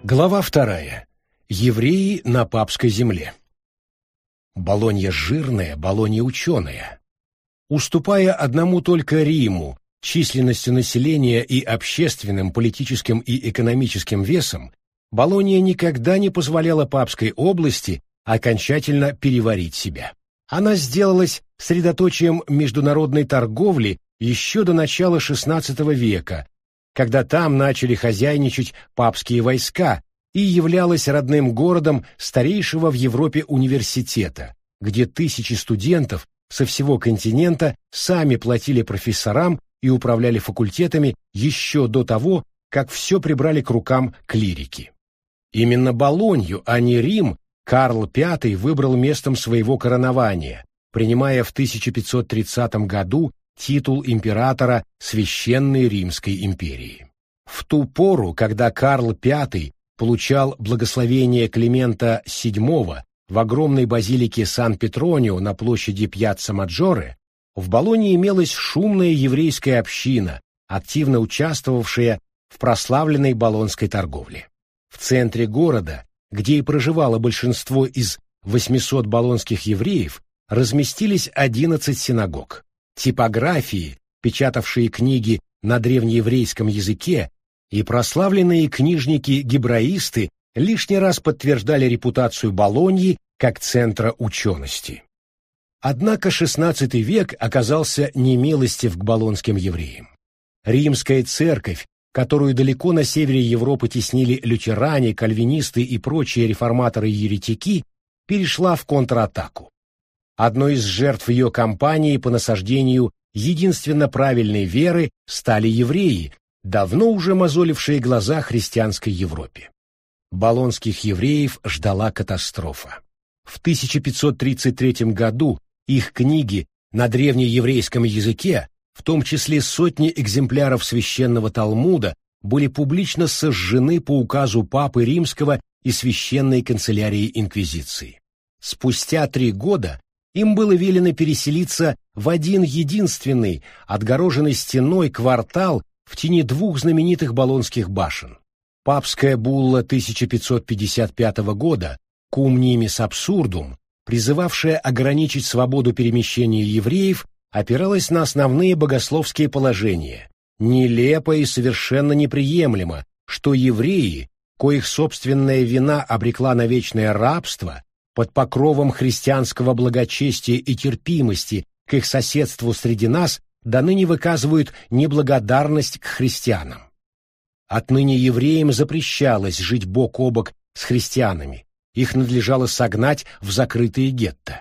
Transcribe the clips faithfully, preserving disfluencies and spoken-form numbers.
Глава вторая. Евреи на папской земле. Болонья жирная, Болонья ученая. Уступая одному только Риму численностью населения и общественным, политическим и экономическим весом, Болонья никогда не позволяла папской области окончательно переварить себя. Она сделалась средоточием международной торговли еще до начала шестнадцатого века, когда там начали хозяйничать папские войска, и являлась родным городом старейшего в Европе университета, где тысячи студентов со всего континента сами платили профессорам и управляли факультетами еще до того, как все прибрали к рукам клирики. Именно Болонью, а не Рим, Карл Пятый выбрал местом своего коронования, принимая в тысяча пятьсот тридцатом году титул императора Священной Римской империи. В ту пору, когда Карл Пятый получал благословение Климента седьмого в огромной базилике Сан-Петронио на площади Пьяцца-Маджоре, в Болонье имелась шумная еврейская община, активно участвовавшая в прославленной болонской торговле. В центре города, где и проживало большинство из восьмисот болонских евреев, разместились одиннадцать синагог. Типографии, печатавшие книги на древнееврейском языке, и прославленные книжники-гебраисты лишний раз подтверждали репутацию Болоньи как центра учености. Однако шестнадцатый век оказался немилостив к болонским евреям. Римская церковь, которую далеко на севере Европы теснили лютеране, кальвинисты и прочие реформаторы-еретики, перешла в контратаку. Одной из жертв ее кампании по насаждению единственно правильной веры стали евреи, давно уже мозолившие глаза христианской Европе. Болонских евреев ждала катастрофа. В тысяча пятьсот тридцать третьем году их книги на древнееврейском языке, в том числе сотни экземпляров священного Талмуда, были публично сожжены по указу Папы Римского и Священной канцелярии Инквизиции. Спустя три года им было велено переселиться в один единственный, отгороженный стеной квартал в тени двух знаменитых болонских башен. Папская булла тысяча пятьсот пятьдесят пятого года «Cum nimis absurdum», призывавшая ограничить свободу перемещения евреев, опиралась на основные богословские положения. Нелепо и совершенно неприемлемо, что евреи, коих собственная вина обрекла на вечное рабство, под покровом христианского благочестия и терпимости к их соседству среди нас, до ныне выказывают неблагодарность к христианам. Отныне евреям запрещалось жить бок о бок с христианами, их надлежало согнать в закрытые гетто.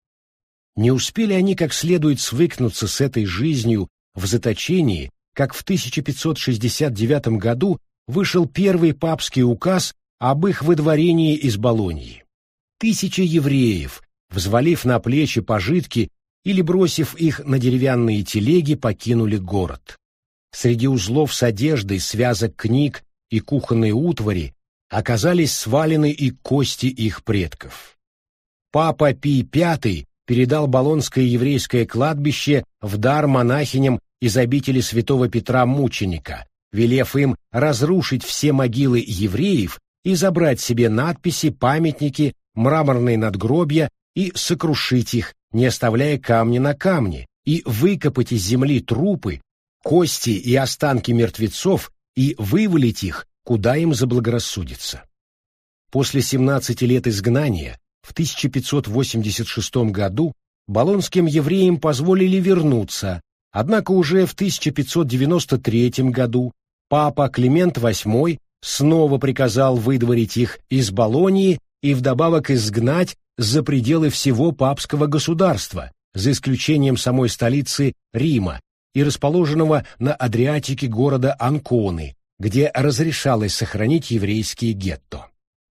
Не успели они как следует свыкнуться с этой жизнью в заточении, как в тысяча пятьсот шестьдесят девятом году вышел первый папский указ об их выдворении из Болоньи. Тысячи евреев, взвалив на плечи пожитки или бросив их на деревянные телеги, покинули город. Среди узлов с одеждой, связок книг и кухонной утвари оказались свалены и кости их предков. Папа Пий Пятый передал болонское еврейское кладбище в дар монахиням из обители святого Петра Мученика, велев им разрушить все могилы евреев и забрать себе надписи, памятники, мраморные надгробья и сокрушить их, не оставляя камня на камне, и выкопать из земли трупы, кости и останки мертвецов и вывалить их, куда им заблагорассудится. После семнадцати лет изгнания в тысяча пятьсот восемьдесят шестом году болонским евреям позволили вернуться, однако уже в тысяча пятьсот девяносто третьем году папа Климент восьмой снова приказал выдворить их из Болоньи и вдобавок изгнать за пределы всего папского государства, за исключением самой столицы Рима и расположенного на Адриатике города Анконы, где разрешалось сохранить еврейские гетто.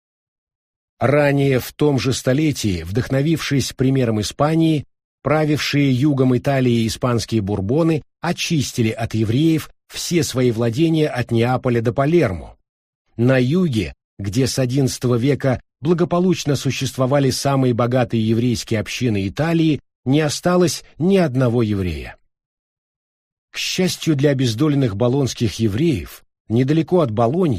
Ранее в том же столетии, вдохновившись примером Испании, правившие югом Италии испанские бурбоны очистили от евреев все свои владения от Неаполя до Палермо. На юге, где с одиннадцатого века благополучно существовали самые богатые еврейские общины Италии, не осталось ни одного еврея. К счастью для обездоленных болонских евреев, недалеко от Болоньи,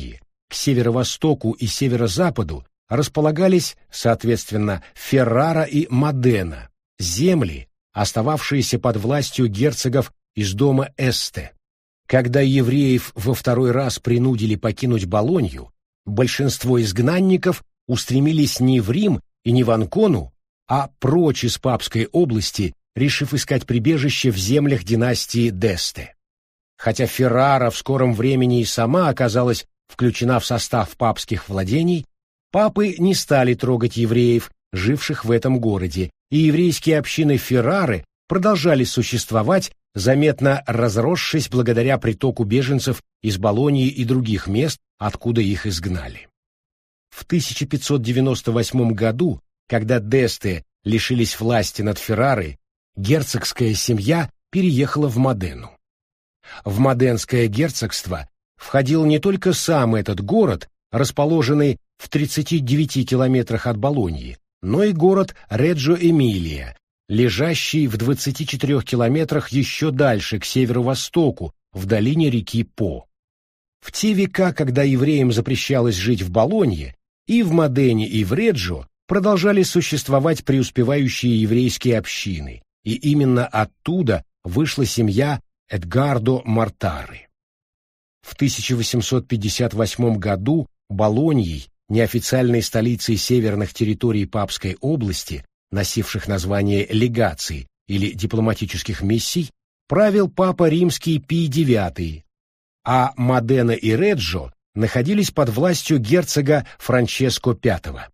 к северо-востоку и северо-западу располагались, соответственно, Феррара и Модена, земли, остававшиеся под властью герцогов из дома Эсте. Когда евреев во второй раз принудили покинуть Болонью, большинство изгнанников устремились не в Рим и не в Анкону, а прочь из Папской области, решив искать прибежище в землях династии Десте. Хотя Феррара в скором времени и сама оказалась включена в состав папских владений, папы не стали трогать евреев, живших в этом городе, и еврейские общины Феррары продолжали существовать, заметно разросшись благодаря притоку беженцев из Болоньи и других мест, откуда их изгнали. В тысяча пятьсот девяносто восьмом году, когда Десте лишились власти над Феррарой, герцогская семья переехала в Модену. В Моденское герцогство входил не только сам этот город, расположенный в тридцати девяти километрах от Болоньи, но и город Реджо-Эмилия, лежащий в двадцати четырёх километрах еще дальше, к северо-востоку, в долине реки По. В те века, когда евреям запрещалось жить в Болонье, и в Модене, и в Реджо продолжали существовать преуспевающие еврейские общины, и именно оттуда вышла семья Эдгардо Мортары. В тысяча восемьсот пятьдесят восьмом году Болоньей, неофициальной столицей северных территорий Папской области, носивших название легаций или дипломатических миссий, правил папа римский Пий девятый, а Модена и Реджо находились под властью герцога Франческо пятого.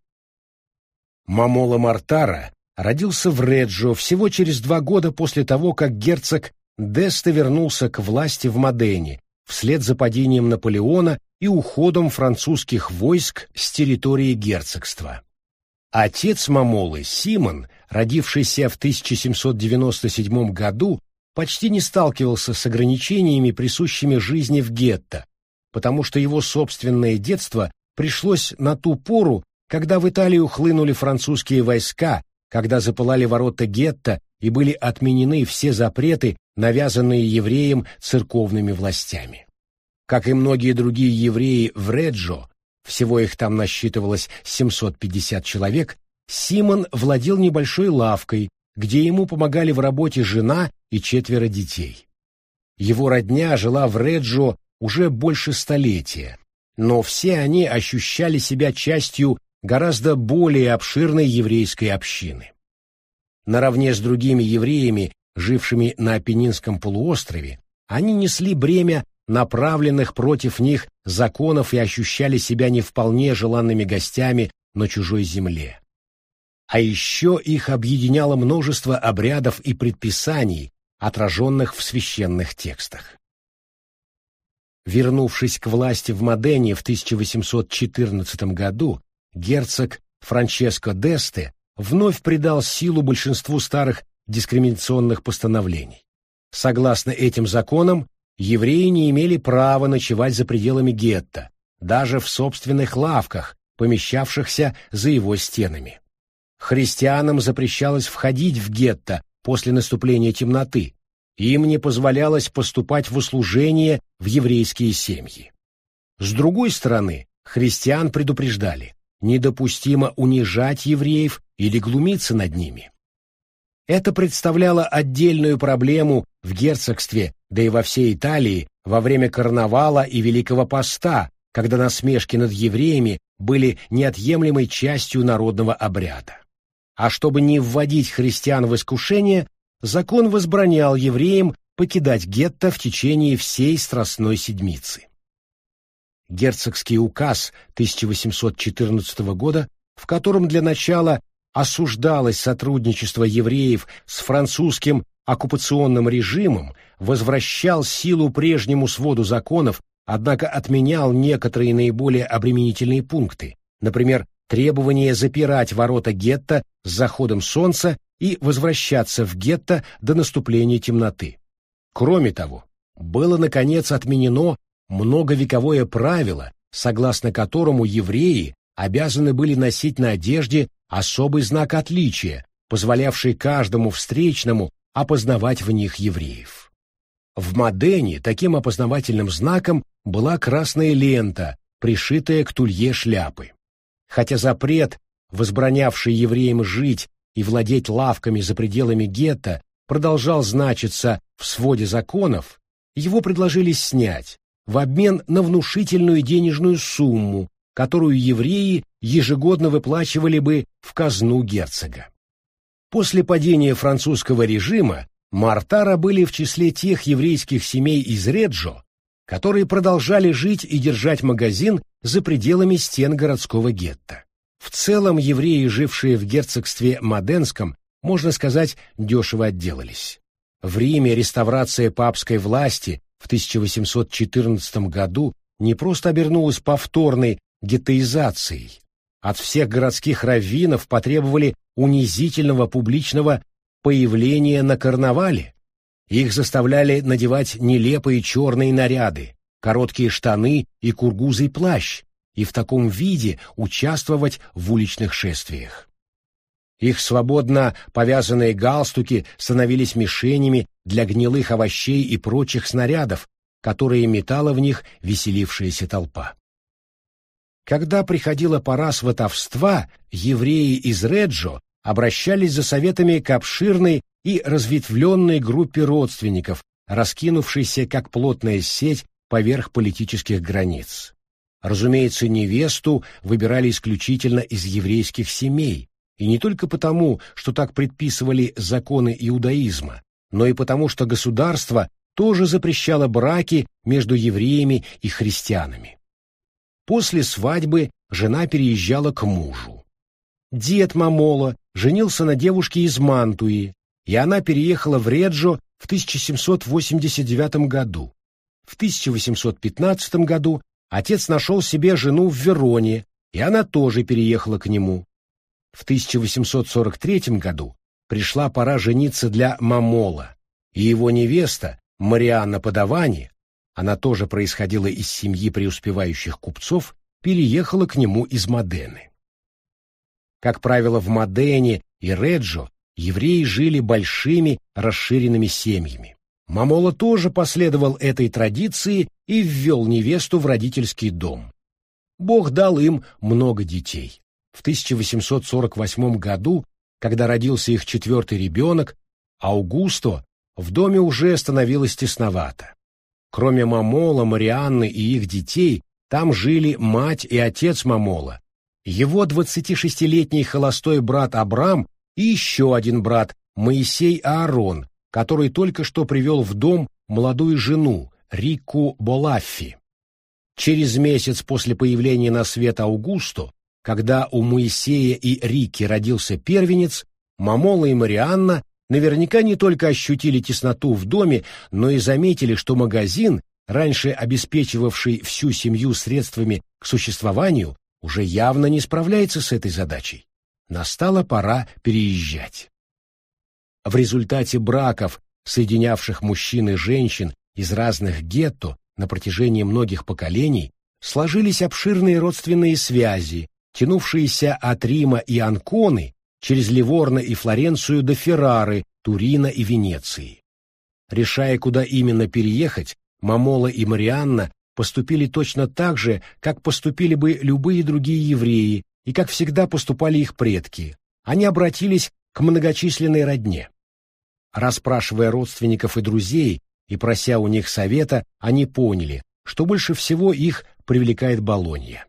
Момоло Мортара родился в Реджо всего через два года после того, как герцог Десте вернулся к власти в Модене вслед за падением Наполеона и уходом французских войск с территории герцогства. Отец Момолы, Симон, родившийся в тысяча семьсот девяносто седьмом году, почти не сталкивался с ограничениями, присущими жизни в гетто, потому что его собственное детство пришлось на ту пору, когда в Италию хлынули французские войска, когда запылали ворота гетто и были отменены все запреты, навязанные евреям церковными властями. Как и многие другие евреи в Реджо, всего их там насчитывалось семьсот пятьдесят человек, Симон владел небольшой лавкой, где ему помогали в работе жена и четверо детей. Его родня жила в Реджо уже больше столетия, но все они ощущали себя частью гораздо более обширной еврейской общины. Наравне с другими евреями, жившими на Апеннинском полуострове, они несли бремя направленных против них законов и ощущали себя не вполне желанными гостями на чужой земле. А еще их объединяло множество обрядов и предписаний, отраженных в священных текстах. Вернувшись к власти в Модене в тысяча восемьсот четырнадцатом году, герцог Франческо Десте вновь придал силу большинству старых дискриминационных постановлений. Согласно этим законам, евреи не имели права ночевать за пределами гетто, даже в собственных лавках, помещавшихся за его стенами. Христианам запрещалось входить в гетто после наступления темноты, им не позволялось поступать в услужение в еврейские семьи. С другой стороны, христиан предупреждали: недопустимо унижать евреев или глумиться над ними. Это представляло отдельную проблему в герцогстве, да и во всей Италии, во время карнавала и Великого Поста, когда насмешки над евреями были неотъемлемой частью народного обряда. А чтобы не вводить христиан в искушение, закон возбранял евреям покидать гетто в течение всей Страстной Седмицы. Герцогский указ тысяча восемьсот четырнадцатого года, в котором для начала осуждалось сотрудничество евреев с французским оккупационным режимом, возвращал силу прежнему своду законов, однако отменял некоторые наиболее обременительные пункты, например, требование запирать ворота гетто с заходом солнца и возвращаться в гетто до наступления темноты. Кроме того, было, наконец, отменено многовековое правило, согласно которому евреи обязаны были носить на одежде особый знак отличия, позволявший каждому встречному опознавать в них евреев. В Модене таким опознавательным знаком была красная лента, пришитая к тулье шляпы. Хотя запрет, возбранявший евреям жить и владеть лавками за пределами гетто, продолжал значиться в своде законов, его предложили снять в обмен на внушительную денежную сумму, которую евреи ежегодно выплачивали бы в казну герцога. После падения французского режима Мортара были в числе тех еврейских семей из Реджо, которые продолжали жить и держать магазин за пределами стен городского гетто. В целом евреи, жившие в герцогстве Моденском, можно сказать, дешево отделались. В Риме реставрация папской власти в тысяча восемьсот четырнадцатом году не просто обернулась повторной геттоизацией. От всех городских раввинов потребовали унизительного публичного появления на карнавале. Их заставляли надевать нелепые черные наряды, короткие штаны и кургузый плащ, и в таком виде участвовать в уличных шествиях. Их свободно повязанные галстуки становились мишенями для гнилых овощей и прочих снарядов, которые метала в них веселившаяся толпа. Когда приходила пора сватовства, евреи из Реджо обращались за советами к обширной и разветвленной группе родственников, раскинувшейся как плотная сеть поверх политических границ. Разумеется, невесту выбирали исключительно из еврейских семей, и не только потому, что так предписывали законы иудаизма, но и потому, что государство тоже запрещало браки между евреями и христианами. После свадьбы жена переезжала к мужу. Дед Мамола женился на девушке из Мантуи, и она переехала в Реджо в тысяча семьсот восемьдесят девятом году. В тысяча восемьсот пятнадцатом году отец нашел себе жену в Вероне, и она тоже переехала к нему. В тысяча восемьсот сорок третьем году пришла пора жениться для Мамола, и его невеста Марианна Падавани, она тоже происходила из семьи преуспевающих купцов, переехала к нему из Модены. Как правило, в Модене и Реджо евреи жили большими расширенными семьями. Мамола тоже последовал этой традиции и ввел невесту в родительский дом. Бог дал им много детей. В тысяча восемьсот сорок восьмом году, когда родился их четвертый ребенок, Аугусто, в доме уже становилось тесновато. Кроме Мамола, Марианны и их детей, там жили мать и отец Мамола, его двадцатишестилетний холостой брат Абрам и еще один брат Моисей Аарон, который только что привел в дом молодую жену Рикку Болаффи. Через месяц после появления на свет Аугусто, когда у Моисея и Рикки родился первенец, Мамола и Марианна наверняка не только ощутили тесноту в доме, но и заметили, что магазин, раньше обеспечивавший всю семью средствами к существованию, уже явно не справляется с этой задачей. Настала пора переезжать. В результате браков, соединявших мужчин и женщин из разных гетто на протяжении многих поколений, сложились обширные родственные связи, тянувшиеся от Рима и Анконы через Ливорно и Флоренцию до Феррары, Турина и Венеции. Решая, куда именно переехать, Мамола и Марианна поступили точно так же, как поступили бы любые другие евреи и как всегда поступали их предки. Они обратились к многочисленной родне. Расспрашивая родственников и друзей и прося у них совета, они поняли, что больше всего их привлекает Болонья.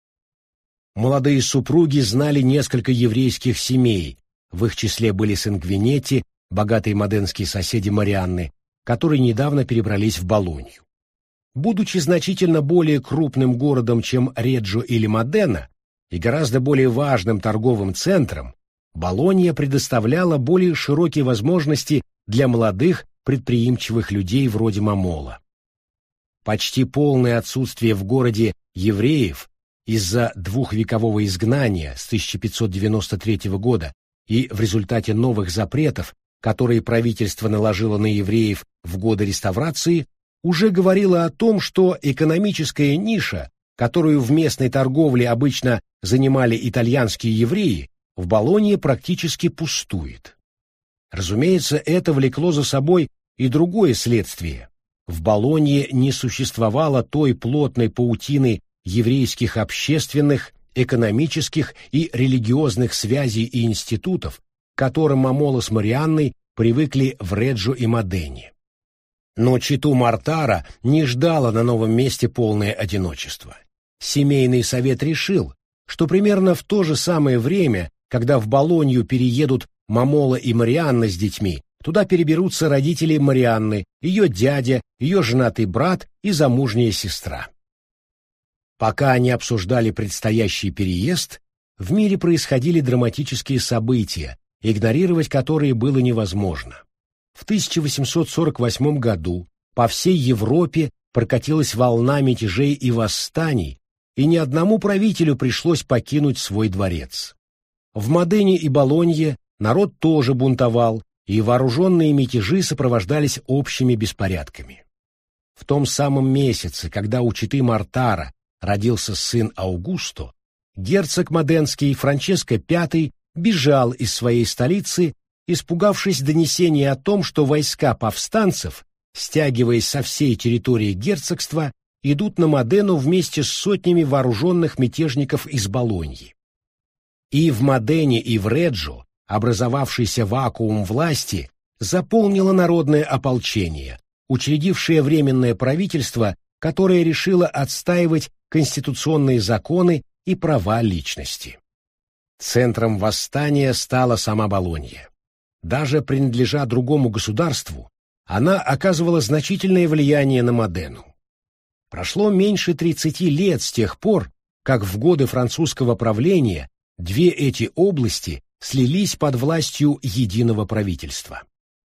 Молодые супруги знали несколько еврейских семей, в их числе были Сангвинетти, богатые моденские соседи Марианны, которые недавно перебрались в Болонью. Будучи значительно более крупным городом, чем Реджо или Модена, и гораздо более важным торговым центром, Болонья предоставляла более широкие возможности для молодых предприимчивых людей вроде Мамола. Почти полное отсутствие в городе евреев из-за двухвекового изгнания с тысяча пятьсот девяносто третьего года и в результате новых запретов, которые правительство наложило на евреев в годы реставрации, уже говорило о том, что экономическая ниша, которую в местной торговле обычно занимали итальянские евреи, в Болонье практически пустует. Разумеется, это влекло за собой и другое следствие. В Болонье не существовало той плотной паутины еврейских общественных, экономических и религиозных связей и институтов, к которым Момола с Марианной привыкли в Реджо и Модене. Но чету Мортара не ждало на новом месте полное одиночество. Семейный совет решил, что примерно в то же самое время, когда в Болонью переедут Момола и Марианна с детьми, туда переберутся родители Марианны, ее дядя, ее женатый брат и замужняя сестра. Пока они обсуждали предстоящий переезд, в мире происходили драматические события, игнорировать которые было невозможно. В тысяча восемьсот сорок восьмом году по всей Европе прокатилась волна мятежей и восстаний, и ни одному правителю пришлось покинуть свой дворец. В Модене и Болонье народ тоже бунтовал, и вооруженные мятежи сопровождались общими беспорядками. В том самом месяце, когда у четы Мортара родился сын Аугусто, герцог Моденский Франческо Пятый бежал из своей столицы, испугавшись донесения о том, что войска повстанцев, стягиваясь со всей территории герцогства, идут на Модену вместе с сотнями вооруженных мятежников из Болоньи. И в Модене, и в Реджо образовавшийся вакуум власти заполнило народное ополчение, учредившее временное правительство, которое решило отстаивать конституционные законы и права личности. Центром восстания стала сама Болонья. Даже принадлежа другому государству, она оказывала значительное влияние на Модену. Прошло меньше тридцати лет с тех пор, как в годы французского правления две эти области слились под властью единого правительства.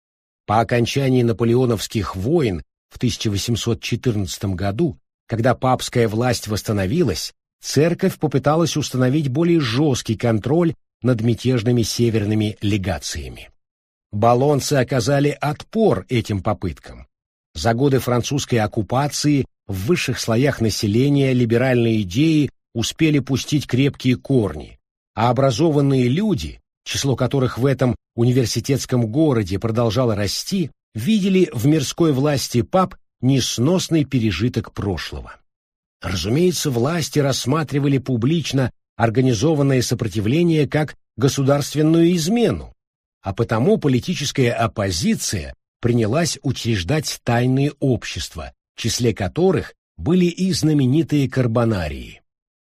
По окончании наполеоновских войн в тысяча восемьсот четырнадцатом году, когда папская власть восстановилась, церковь попыталась установить более жесткий контроль над мятежными северными легациями. Болонцы оказали отпор этим попыткам. За годы французской оккупации в высших слоях населения либеральные идеи успели пустить крепкие корни, а образованные люди, число которых в этом университетском городе продолжало расти, видели в мирской власти пап несносный пережиток прошлого. Разумеется, власти рассматривали публично организованное сопротивление как государственную измену, а потому политическая оппозиция принялась учреждать тайные общества, в числе которых были и знаменитые карбонарии.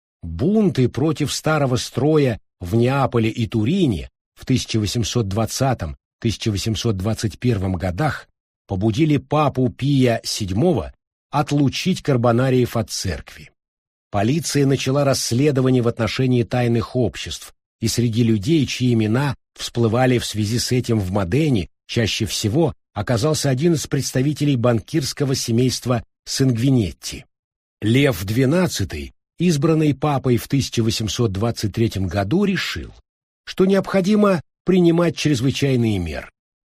Бунты против старого строя в Неаполе и Турине в тысяча восемьсот двадцатом — тысяча восемьсот двадцать первом годах побудили папу Пия седьмого отлучить карбонариев от церкви. Полиция начала расследование в отношении тайных обществ, и среди людей, чьи имена всплывали в связи с этим в Модене, чаще всего оказался один из представителей банкирского семейства Сангвинетти. Лев двенадцатый, избранный папой в тысяча восемьсот двадцать третьем году, решил, что необходимо принимать чрезвычайные меры.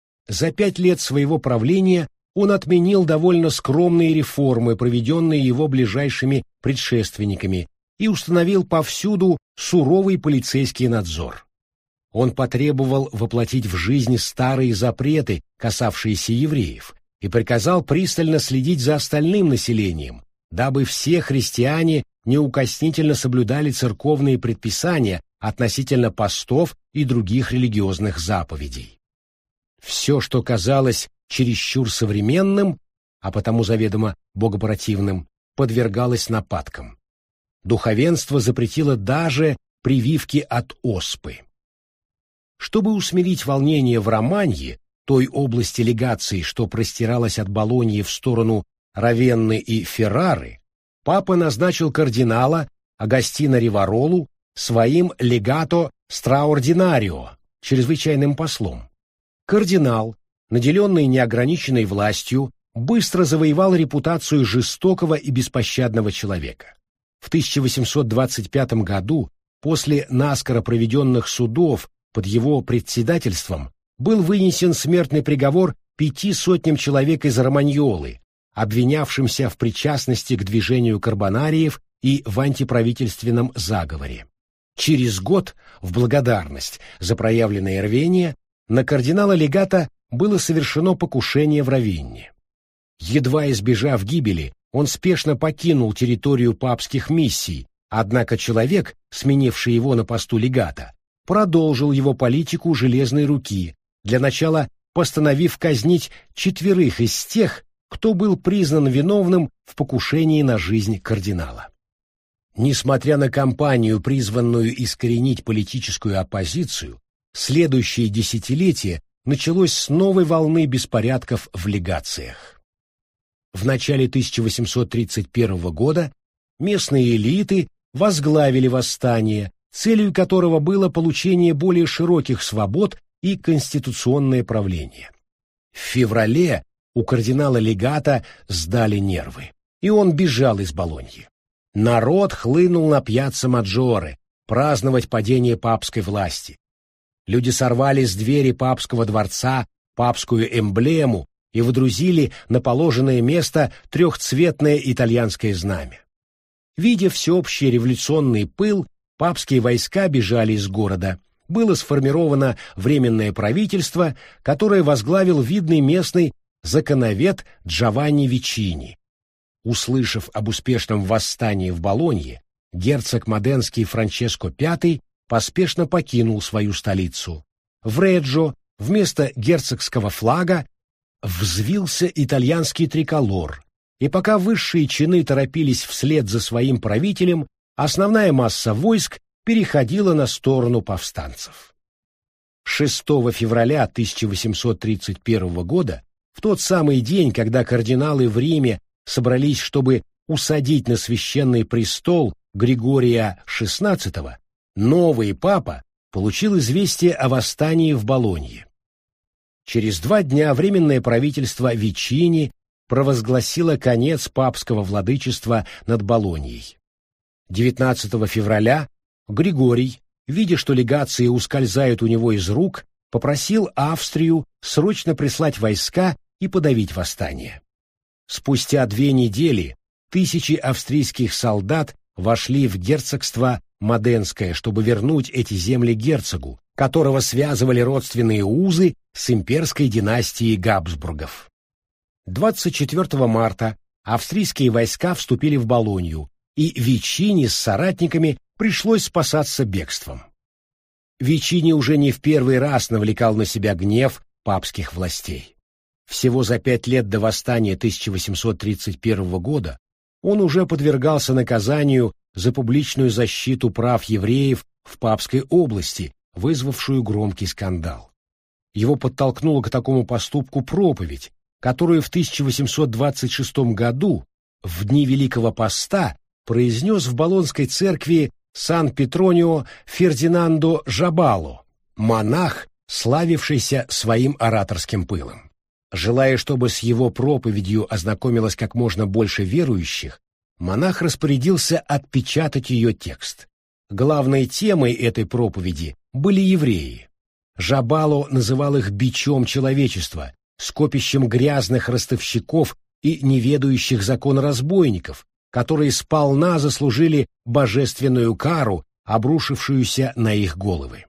За пять лет своего правления он отменил довольно скромные реформы, проведенные его ближайшими предшественниками, и установил повсюду суровый полицейский надзор. Он потребовал воплотить в жизнь старые запреты, касавшиеся евреев, и приказал пристально следить за остальным населением, дабы все христиане неукоснительно соблюдали церковные предписания относительно постов и других религиозных заповедей. Все, что казалось чересчур современным, а потому заведомо богопротивным, подвергалось нападкам. Духовенство запретило даже прививки от оспы. Чтобы усмирить волнение в Романье, той области легации, что простиралась от Болоньи в сторону Равенны и Феррары, папа назначил кардинала Агостино Риваролу своим легато страординарио, чрезвычайным послом. Кардинал, наделенный неограниченной властью, быстро завоевал репутацию жестокого и беспощадного человека. В тысяча восемьсот двадцать пятом году, после наскоро проведенных судов под его председательством, был вынесен смертный приговор пяти сотням человек из Романьолы, обвинявшимся в причастности к движению карбонариев и в антиправительственном заговоре. Через год, в благодарность за проявленное рвение, на кардинала-легата было совершено покушение в Равенне. Едва избежав гибели, он спешно покинул территорию папских миссий, однако человек, сменивший его на посту легата, продолжил его политику железной руки, для начала постановив казнить четверых из тех, кто был признан виновным в покушении на жизнь кардинала. Несмотря на кампанию, призванную искоренить политическую оппозицию, следующее десятилетие началось с новой волны беспорядков в легациях. В начале тысяча восемьсот тридцать первого года местные элиты возглавили восстание, целью которого было получение более широких свобод и конституционное правление. В феврале у кардинала-легата сдали нервы, и он бежал из Болоньи. Народ хлынул на пьяцца Маджоре праздновать падение папской власти. Люди сорвали с двери папского дворца папскую эмблему и водрузили на положенное место трехцветное итальянское знамя. Видя всеобщий революционный пыл, папские войска бежали из города. Было сформировано временное правительство, которое возглавил видный местный законовед Джованни Вичини. Услышав об успешном восстании в Болонье, герцог Моденский Франческо Пятый поспешно покинул свою столицу. В Реджо вместо герцогского флага взвился итальянский триколор, и пока высшие чины торопились вслед за своим правителем, основная масса войск переходила на сторону повстанцев. шестого февраля тысяча восемьсот тридцать первого года, в тот самый день, когда кардиналы в Риме собрались, чтобы усадить на священный престол Григория шестнадцатого, новый папа получил известие о восстании в Болонье. Через два дня временное правительство Вичини провозгласило конец папского владычества над Болоньей. девятнадцатого февраля Григорий, видя, что легации ускользают у него из рук, попросил Австрию срочно прислать войска и подавить восстание. Спустя две недели тысячи австрийских солдат вошли в герцогство Моденское, чтобы вернуть эти земли герцогу, которого связывали родственные узы с имперской династией Габсбургов. двадцать четвёртого марта австрийские войска вступили в Болонью, и Вичини с соратниками пришлось спасаться бегством. Вичини уже не в первый раз навлекал на себя гнев папских властей. Всего за пять лет до восстания тысяча восемьсот тридцать первого года он уже подвергался наказанию за публичную защиту прав евреев в Папской области, вызвавшую громкий скандал. Его подтолкнула к такому поступку проповедь, которую в тысяча восемьсот двадцать шестом году, в дни Великого Поста, произнес в Болонской церкви Сан-Петронио Фердинандо Жабало, монах, славившийся своим ораторским пылом. Желая, чтобы с его проповедью ознакомилось как можно больше верующих, монах распорядился отпечатать ее текст. Главной темой этой проповеди были евреи. Жабало называл их бичом человечества, скопищем грязных ростовщиков и неведающих закона разбойников, которые сполна заслужили божественную кару, обрушившуюся на их головы.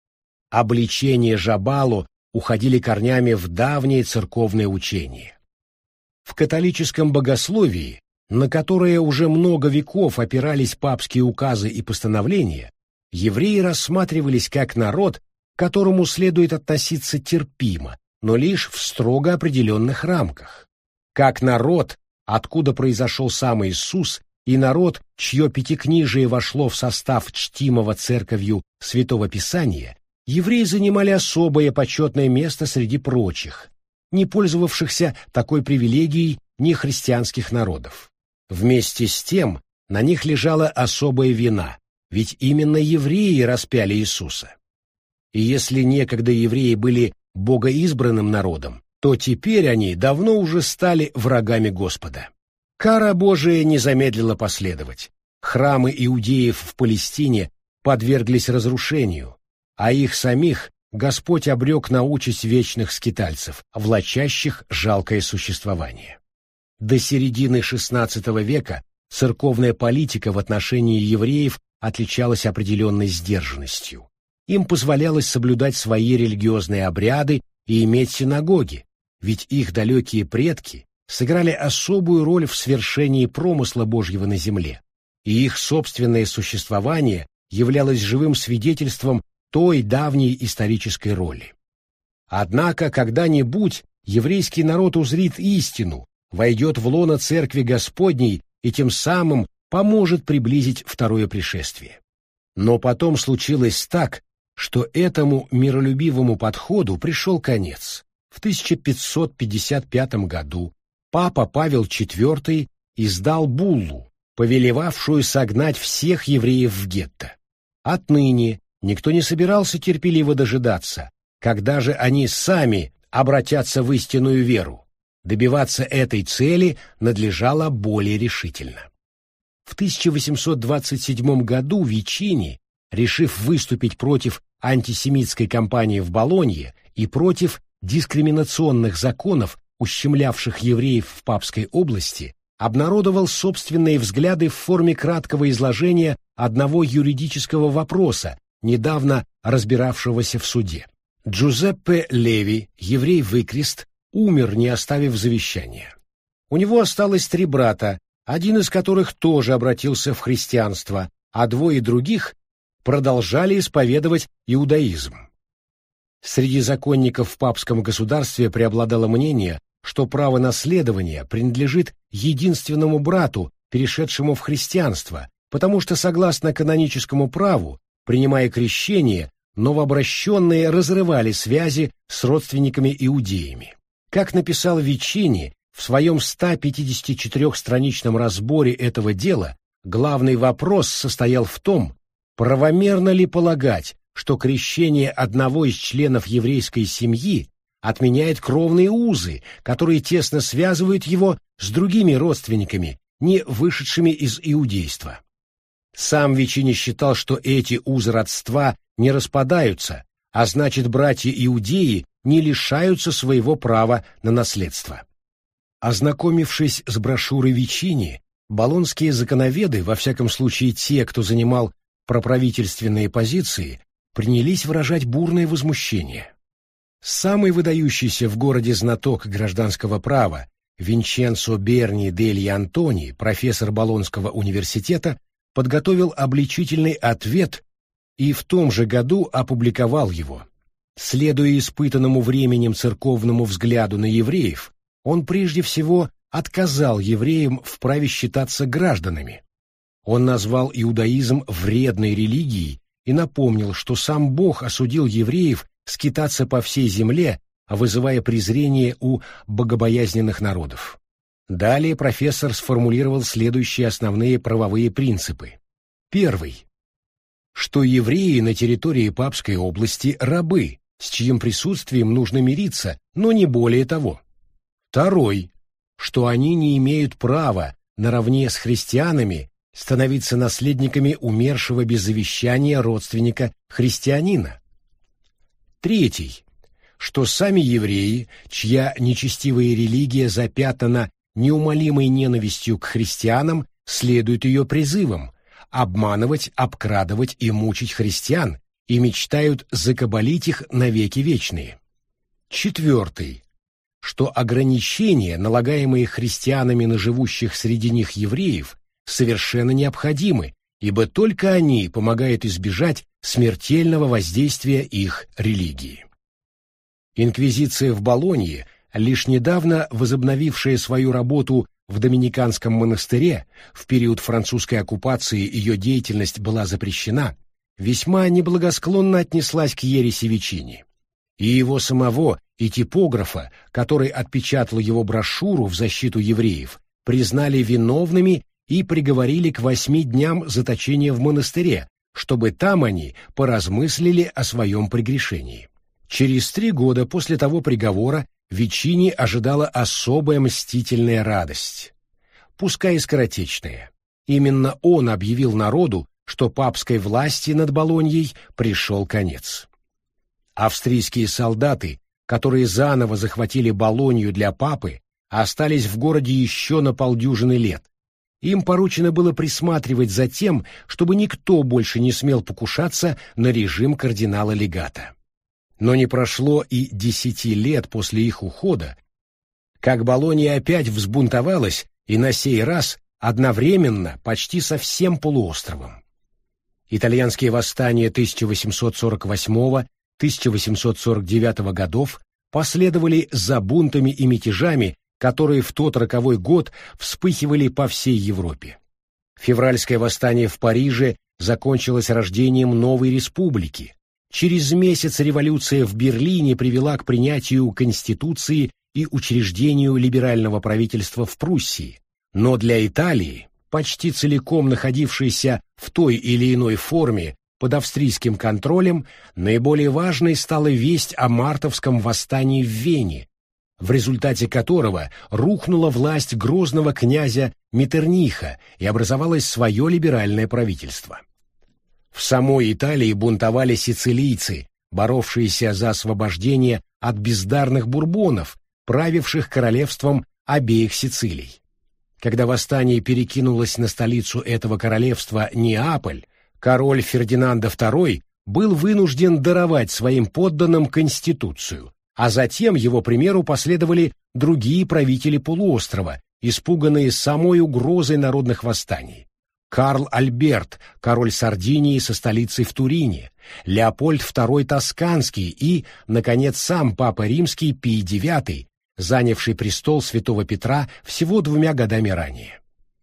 Обличения Жабало уходили корнями в давнее церковное учение. В католическом богословии, на которое уже много веков опирались папские указы и постановления, евреи рассматривались как народ, к которому следует относиться терпимо, но лишь в строго определенных рамках. Как народ, откуда произошел сам Иисус, и народ, чье пятикнижие вошло в состав чтимого церковью Святого Писания, евреи занимали особое почетное место среди прочих, не пользовавшихся такой привилегией нехристианских народов. Вместе с тем на них лежала особая вина, ведь именно евреи распяли Иисуса. И если некогда евреи были богоизбранным народом, то теперь они давно уже стали врагами Господа. Кара Божия не замедлила последовать. Храмы иудеев в Палестине подверглись разрушению, а их самих Господь обрек на участь вечных скитальцев, влачащих жалкое существование. До середины шестнадцатого века церковная политика в отношении евреев отличалась определенной сдержанностью. Им позволялось соблюдать свои религиозные обряды и иметь синагоги, ведь их далекие предки, сыграли особую роль в свершении промысла Божьего на земле, и их собственное существование являлось живым свидетельством той давней исторической роли. Однако когда-нибудь еврейский народ узрит истину, войдет в лоно Церкви Господней и тем самым поможет приблизить второе пришествие. Но потом случилось так, что этому миролюбивому подходу пришел конец. В тысяча пятьсот пятьдесят пятом году папа Павел четвёртый издал буллу, повелевавшую согнать всех евреев в гетто. Отныне никто не собирался терпеливо дожидаться, когда же они сами обратятся в истинную веру. Добиваться этой цели надлежало более решительно. В тысяча восемьсот двадцать седьмом году Вичини, решив выступить против антисемитской кампании в Болонье и против дискриминационных законов, ущемлявших евреев в Папской области, обнародовал собственные взгляды в форме краткого изложения одного юридического вопроса, недавно разбиравшегося в суде. Джузеппе Леви, еврей-выкрест, умер, не оставив завещания. У него осталось три брата, один из которых тоже обратился в христианство, а двое других продолжали исповедовать иудаизм. Среди законников в папском государстве преобладало мнение, что право наследования принадлежит единственному брату, перешедшему в христианство, потому что, согласно каноническому праву, принимая крещение, новообращенные разрывали связи с родственниками-иудеями. Как написал Вичини в своем ста пятидесяти четырёхстраничном разборе этого дела, главный вопрос состоял в том, правомерно ли полагать, что крещение одного из членов еврейской семьи отменяет кровные узы, которые тесно связывают его с другими родственниками, не вышедшими из иудейства. Сам Вичини считал, что эти узы родства не распадаются, а значит, братья-иудеи не лишаются своего права на наследство. Ознакомившись с брошюрой Вичини, болонские законоведы, во всяком случае те, кто занимал проправительственные позиции, принялись выражать бурное возмущение. Самый выдающийся в городе знаток гражданского права Винченцо Берни дельи Антони, профессор Болонского университета, подготовил обличительный ответ и в том же году опубликовал его. Следуя испытанному временем церковному взгляду на евреев, он прежде всего отказал евреям в праве считаться гражданами. Он назвал иудаизм вредной религией и напомнил, что сам Бог осудил евреев скитаться по всей земле, вызывая презрение у богобоязненных народов. Далее профессор сформулировал следующие основные правовые принципы. Первый. Что евреи на территории Папской области – рабы, с чьим присутствием нужно мириться, но не более того. Второй. Что они не имеют права, наравне с христианами, становиться наследниками умершего без завещания родственника христианина. Третий. Что сами евреи, чья нечестивая религия запятнана неумолимой ненавистью к христианам, следуют ее призывам обманывать, обкрадывать и мучить христиан и мечтают закабалить их навеки вечные. Четвертый. Что ограничения, налагаемые христианами на живущих среди них евреев, совершенно необходимы, ибо только они помогают избежать смертельного воздействия их религии. Инквизиция в Болонье, лишь недавно возобновившая свою работу в Доминиканском монастыре, в период французской оккупации ее деятельность была запрещена, весьма неблагосклонно отнеслась к ереси Вичини. И его самого, и типографа, который отпечатал его брошюру в защиту евреев, признали виновными и приговорили к восьми дням заточения в монастыре, чтобы там они поразмыслили о своем прегрешении. Через три года после того приговора Вичини ожидала особая мстительная радость, пускай и скоротечная. Именно он объявил народу, что папской власти над Болоньей пришел конец. Австрийские солдаты, которые заново захватили Болонью для папы, остались в городе еще на полдюжины лет. Им поручено было присматривать за тем, чтобы никто больше не смел покушаться на режим кардинала-легата. Но не прошло и десяти лет после их ухода, как Болонья опять взбунтовалась, и на сей раз одновременно почти со всем полуостровом. Итальянские восстания тысяча восемьсот сорок восьмого — тысяча восемьсот сорок девятого годов последовали за бунтами и мятежами, которые в тот роковой год вспыхивали по всей Европе. Февральское восстание в Париже закончилось рождением новой республики. Через месяц революция в Берлине привела к принятию Конституции и учреждению либерального правительства в Пруссии. Но для Италии, почти целиком находившейся в той или иной форме под австрийским контролем, наиболее важной стала весть о мартовском восстании в Вене, в результате которого рухнула власть грозного князя Меттерниха и образовалось свое либеральное правительство. В самой Италии бунтовали сицилийцы, боровшиеся за освобождение от бездарных бурбонов, правивших королевством обеих Сицилий. Когда восстание перекинулось на столицу этого королевства Неаполь, король Фердинанда второй был вынужден даровать своим подданным конституцию, а затем его примеру последовали другие правители полуострова, испуганные самой угрозой народных восстаний. Карл Альберт, король Сардинии со столицей в Турине, Леопольд второй Тосканский и, наконец, сам Папа Римский Пий девятый, занявший престол святого Петра всего двумя годами ранее.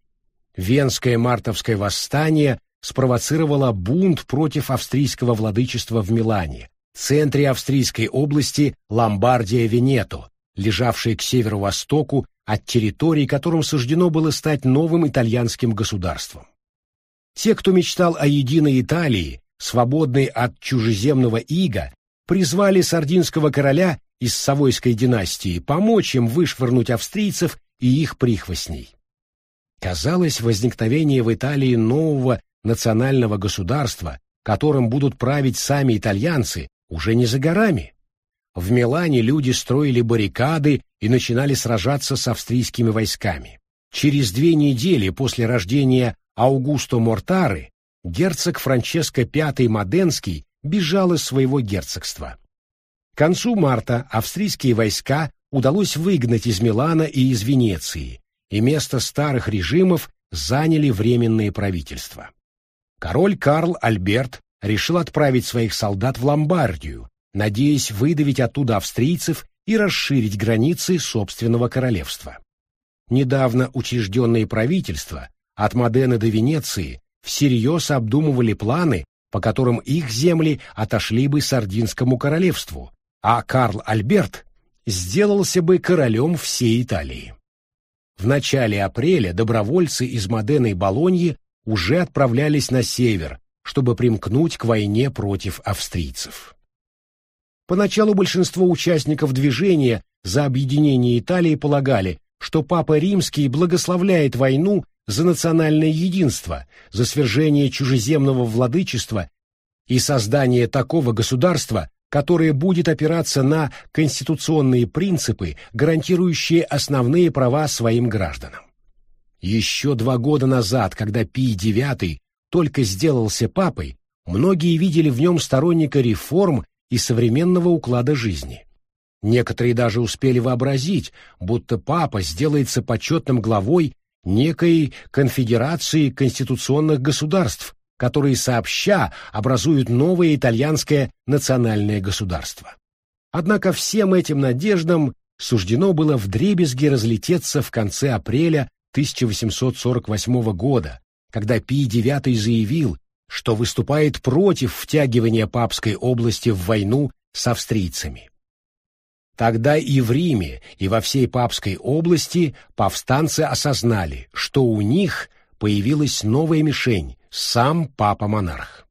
Венское мартовское восстание спровоцировало бунт против австрийского владычества в Милане, центре австрийской области Ломбардия-Венето, лежавшей к северо-востоку от территорий, которым суждено было стать новым итальянским государством. Те, кто мечтал о единой Италии, свободной от чужеземного ига, призвали сардинского короля из Савойской династии помочь им вышвырнуть австрийцев и их прихвостней. Казалось, возникновение в Италии нового национального государства, которым будут править сами итальянцы, уже не за горами. В Милане люди строили баррикады и начинали сражаться с австрийскими войсками. Через две недели после рождения Аугусто Мортары герцог Франческо пятый Моденский бежал из своего герцогства. К концу марта австрийские войска удалось выгнать из Милана и из Венеции, и место старых режимов заняли временные правительства. Король Карл Альберт решил отправить своих солдат в Ломбардию, надеясь выдавить оттуда австрийцев и расширить границы собственного королевства. Недавно учрежденные правительства от Модены до Венеции всерьез обдумывали планы, по которым их земли отошли бы Сардинскому королевству, а Карл Альберт сделался бы королем всей Италии. В начале апреля добровольцы из Модены и Болоньи уже отправлялись на север, чтобы примкнуть к войне против австрийцев. Поначалу большинство участников движения за объединение Италии полагали, что Папа Римский благословляет войну за национальное единство, за свержение чужеземного владычества и создание такого государства, которое будет опираться на конституционные принципы, гарантирующие основные права своим гражданам. Еще два года назад, когда Пий девятый только сделался папой, многие видели в нем сторонника реформ и современного уклада жизни. Некоторые даже успели вообразить, будто папа сделается почетным главой некой конфедерации конституционных государств, которые сообща образуют новое итальянское национальное государство. Однако всем этим надеждам суждено было вдребезги разлететься в конце апреля тысяча восемьсот сорок восьмого года, когда Пий девятый заявил, что выступает против втягивания Папской области в войну с австрийцами. Тогда и в Риме, и во всей Папской области повстанцы осознали, что у них появилась новая мишень – сам папа-монарх.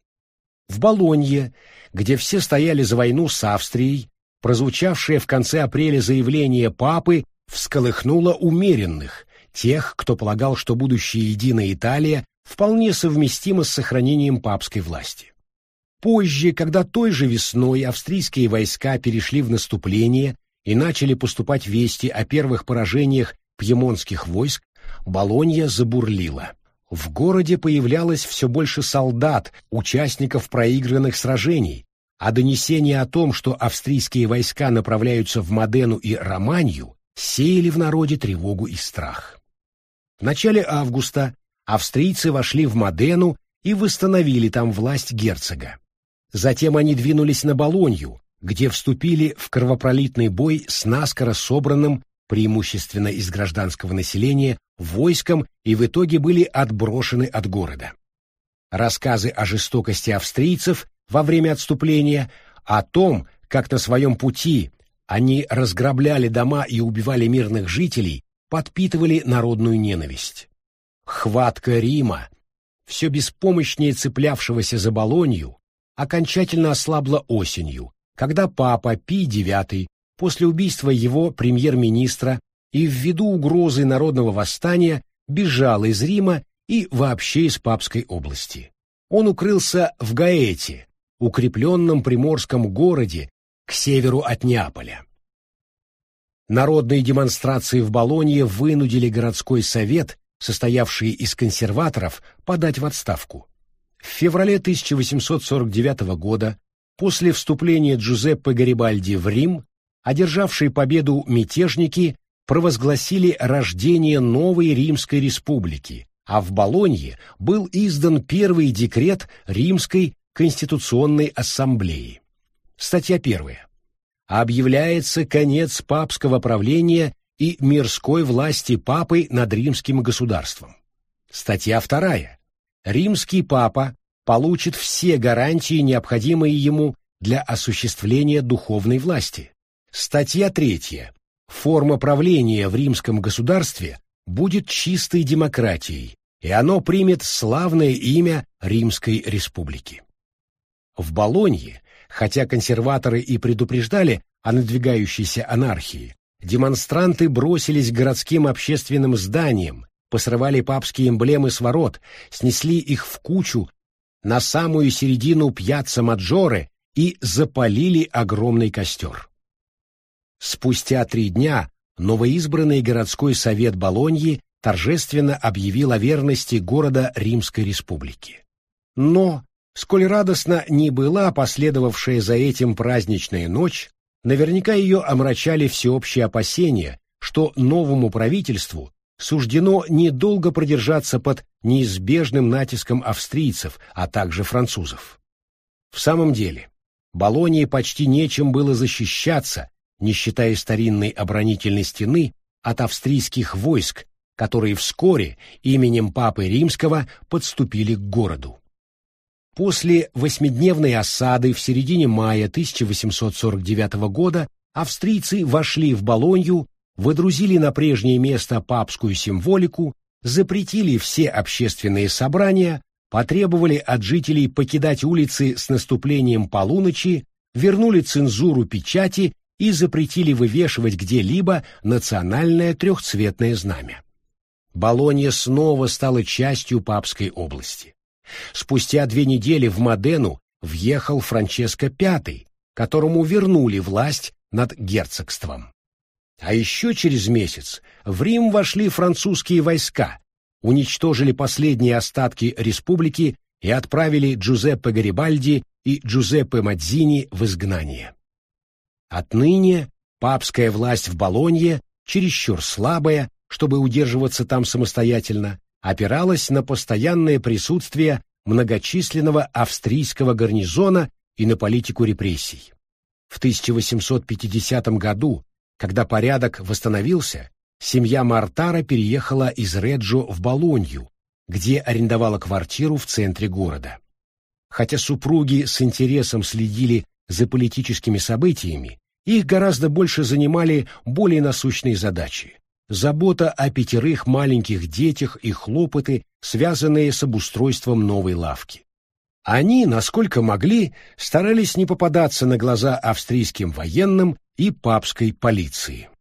В Болонье, где все стояли за войну с Австрией, прозвучавшее в конце апреля заявление папы всколыхнуло умеренных, тех, кто полагал, что будущая единая Италия вполне совместима с сохранением папской власти. Позже, когда той же весной австрийские войска перешли в наступление и начали поступать вести о первых поражениях пьемонтских войск, Болонья забурлила. В городе появлялось все больше солдат, участников проигранных сражений, а донесения о том, что австрийские войска направляются в Модену и Романью, сеяли в народе тревогу и страх. В начале августа австрийцы вошли в Модену и восстановили там власть герцога. Затем они двинулись на Болонью, где вступили в кровопролитный бой с наскоро собранным, преимущественно из гражданского населения, войском и в итоге были отброшены от города. Рассказы о жестокости австрийцев во время отступления, о том, как на своем пути они разграбляли дома и убивали мирных жителей, подпитывали народную ненависть. Хватка Рима, все беспомощнее цеплявшегося за Болонью, окончательно ослабла осенью, когда папа Пий девятый после убийства его премьер-министра и ввиду угрозы народного восстания бежал из Рима и вообще из Папской области. Он укрылся в Гаэте, укрепленном приморском городе к северу от Неаполя. Народные демонстрации в Болонье вынудили городской совет, состоявший из консерваторов, подать в отставку. В феврале тысяча восемьсот сорок девятого года, после вступления Джузеппе Гарибальди в Рим, одержавшие победу мятежники провозгласили рождение новой Римской республики, а в Болонье был издан первый декрет Римской конституционной ассамблеи. Статья первая. Объявляется конец папского правления и мирской власти папы над римским государством. Статья вторая. Римский папа получит все гарантии, необходимые ему для осуществления духовной власти. Статья третья. Форма правления в римском государстве будет чистой демократией, и оно примет славное имя Римской республики. В Болонье, хотя консерваторы и предупреждали о надвигающейся анархии, демонстранты бросились к городским общественным зданиям, посрывали папские эмблемы с ворот, снесли их в кучу на самую середину Пьяцца Маджоре и запалили огромный костер. Спустя три дня новоизбранный городской совет Болоньи торжественно объявил о верности города Римской республики. Но, сколь радостно ни была последовавшая за этим праздничная ночь, наверняка ее омрачали всеобщие опасения, что новому правительству суждено недолго продержаться под неизбежным натиском австрийцев, а также французов. В самом деле, Болонье почти нечем было защищаться, не считая старинной оборонительной стены, от австрийских войск, которые вскоре именем Папы Римского подступили к городу. После восьмидневной осады в середине мая тысяча восемьсот сорок девятого года австрийцы вошли в Болонью, водрузили на прежнее место папскую символику, запретили все общественные собрания, потребовали от жителей покидать улицы с наступлением полуночи, вернули цензуру печати и запретили вывешивать где-либо национальное трехцветное знамя. Болонья снова стала частью Папской области. Спустя две недели в Модену въехал Франческо пятый, которому вернули власть над герцогством. А еще через месяц в Рим вошли французские войска, уничтожили последние остатки республики и отправили Джузеппе Гарибальди и Джузеппе Мадзини в изгнание. Отныне папская власть в Болонье, чересчур слабая, чтобы удерживаться там самостоятельно, опиралась на постоянное присутствие многочисленного австрийского гарнизона и на политику репрессий. В тысяча восемьсот пятидесятом году, когда порядок восстановился, семья Мортара переехала из Реджо в Болонью, где арендовала квартиру в центре города. Хотя супруги с интересом следили за политическими событиями, их гораздо больше занимали более насущные задачи. Забота о пятерых маленьких детях и хлопоты, связанные с обустройством новой лавки. Они, насколько могли, старались не попадаться на глаза австрийским военным и папской полиции.